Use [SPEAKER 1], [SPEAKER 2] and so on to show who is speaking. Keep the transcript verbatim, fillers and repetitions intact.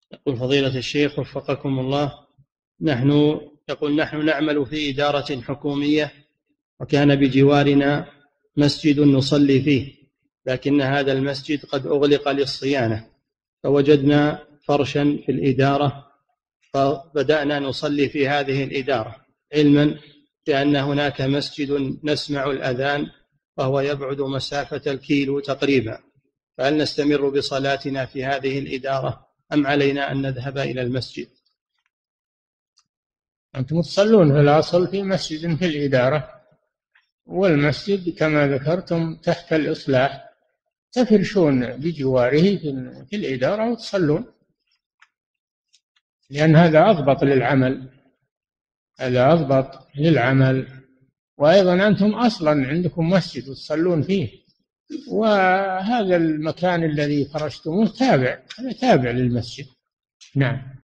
[SPEAKER 1] يقول فضيلة الشيخ وفقكم الله، نحن يقول نحن نعمل في إدارة حكومية، وكان بجوارنا مسجد نصلي فيه، لكن هذا المسجد قد أغلق للصيانة، فوجدنا فرشا في الإدارة فبدأنا نصلي في هذه الإدارة، علما بأن هناك مسجد نسمع الأذان وهو يبعد مسافة الكيلو تقريبا، فهل نستمر بصلاتنا في هذه الإدارة أم علينا أن نذهب إلى المسجد؟
[SPEAKER 2] أنتم تصلون في الأصل في مسجد في الإدارة، والمسجد كما ذكرتم تحت الإصلاح، تفرشون بجواره في الإدارة وتصلون، لأن هذا أضبط للعمل، هذا أضبط للعمل. وأيضا أنتم أصلا عندكم مسجد تصلون فيه، وهذا المكان الذي فرشتموه تابع تابع للمسجد. نعم.